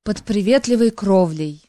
Под приветливой кровлей.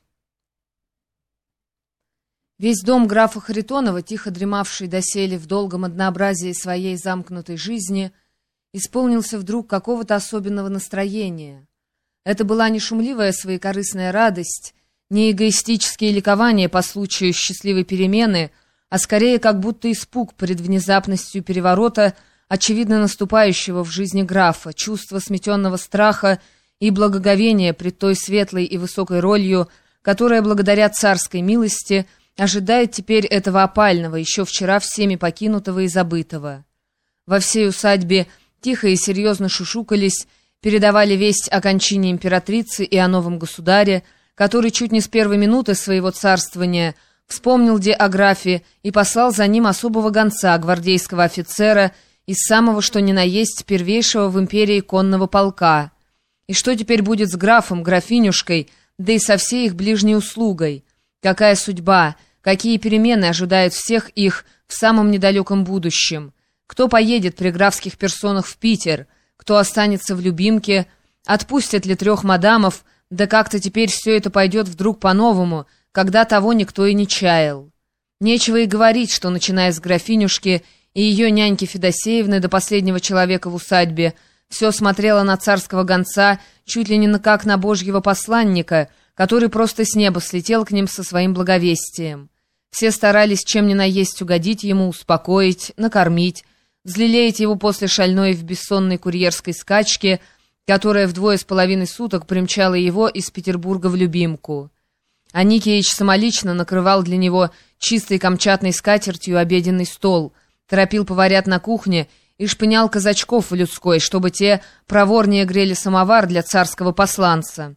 Весь дом графа Харитонова, тихо дремавший доселе в долгом однообразии своей замкнутой жизни, исполнился вдруг какого-то особенного настроения. Это была не шумливая своекорыстная радость, не эгоистические ликования по случаю счастливой перемены, а скорее как будто испуг перед внезапностью переворота, очевидно наступающего в жизни графа, чувство сметенного страха и благоговение пред той светлой и высокой ролью, которая, благодаря царской милости, ожидает теперь этого опального, еще вчера всеми покинутого и забытого. Во всей усадьбе тихо и серьезно шушукались, передавали весть о кончине императрицы и о новом государе, который чуть не с первой минуты своего царствования вспомнил о графе и послал за ним особого гонца, гвардейского офицера, из самого что ни на есть первейшего в империи конного полка. И что теперь будет с графом, графинюшкой, да и со всей их ближней услугой? Какая судьба, какие перемены ожидают всех их в самом недалеком будущем? Кто поедет при графских персонах в Питер? Кто останется в Любимке? Отпустят ли 3 мадамов? Да как-то теперь все это пойдет вдруг по-новому, когда того никто и не чаял. Нечего и говорить, что, начиная с графинюшки и ее няньки Федосеевны до последнего человека в усадьбе, все смотрело на царского гонца чуть ли не как на божьего посланника, который просто с неба слетел к ним со своим благовестием. Все старались чем ни на есть угодить ему, успокоить, накормить, взлелеять его после шальной в бессонной курьерской скачки, которая в 2,5 суток примчала его из Петербурга в Любимку. А Никеич самолично накрывал для него чистой камчатной скатертью обеденный стол, торопил поварят на кухне и шпынял казачков в людской, чтобы те проворнее грели самовар для царского посланца.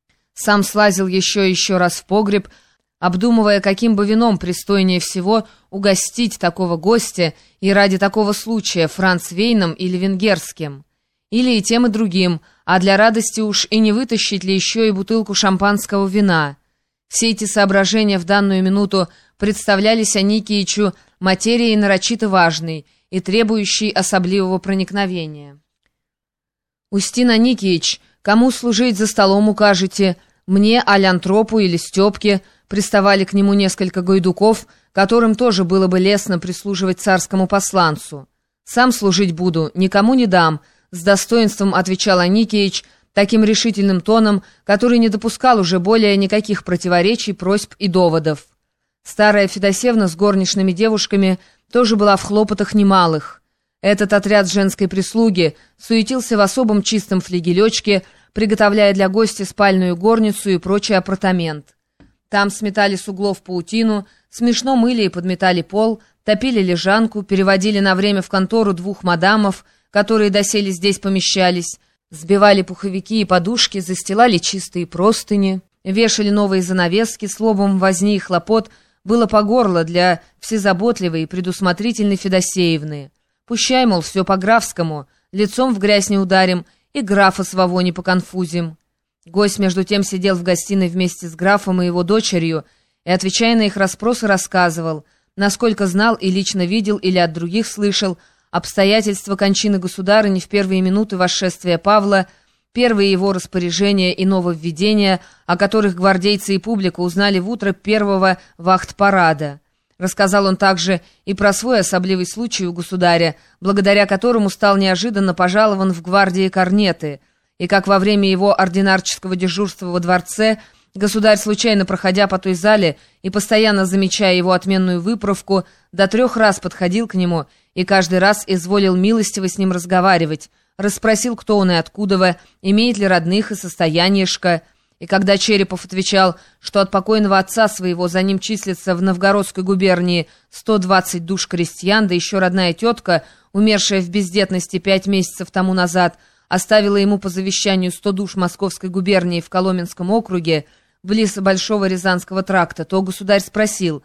Сам слазил еще раз в погреб, обдумывая, каким бы вином пристойнее всего угостить такого гостя и ради такого случая францвейном или венгерским. Или и тем, и другим, а для радости уж и не вытащить ли еще и бутылку шампанского вина. Все эти соображения в данную минуту представлялись Аникеичу материей нарочито важной и требующей особливого проникновения. «Устин Аникеич, кому служить за столом укажете? Мне, Алянтропу или Степке?» Приставали к нему несколько гайдуков, которым тоже было бы лестно прислуживать царскому посланцу. «Сам служить буду, никому не дам», — с достоинством отвечал Аникеич, таким решительным тоном, который не допускал уже более никаких противоречий, просьб и доводов. Старая Федосеевна с горничными девушками тоже была в хлопотах немалых. Этот отряд женской прислуги суетился в особом чистом флигелечке, приготовляя для гостя спальную горницу и прочий апартамент. Там сметали с углов паутину, смешно мыли и подметали пол, топили лежанку, переводили на время в контору 2 мадамов, которые доселе здесь помещались, сбивали пуховики и подушки, застилали чистые простыни, вешали новые занавески, словом, возни и хлопот было по горло для всезаботливой и предусмотрительной Федосеевны. Пущай, мол, все по-графскому, лицом в грязь не ударим и графа своего не поконфузим. Гость, между тем, сидел в гостиной вместе с графом и его дочерью и, отвечая на их расспросы, рассказывал, насколько знал и лично видел или от других слышал обстоятельства кончины государыни в первые минуты восшествия Павла, первые его распоряжения и нововведения, о которых гвардейцы и публика узнали в утро первого вахт-парада. Рассказал он также и про свой особливый случай у государя, благодаря которому стал неожиданно пожалован в гвардии корнеты, и как во время его ординарческого дежурства во дворце государь, случайно проходя по той зале и постоянно замечая его отменную выправку, до 3 раз подходил к нему и каждый раз изволил милостиво с ним разговаривать, расспросил, кто он и откуда, имеет ли родных и состояниешко. И когда Черепов отвечал, что от покойного отца своего за ним числится в Новгородской губернии 120 душ крестьян, да еще родная тетка, умершая в бездетности 5 месяцев тому назад, оставила ему по завещанию 100 душ Московской губернии в Коломенском округе, близ Большого Рязанского тракта, то государь спросил,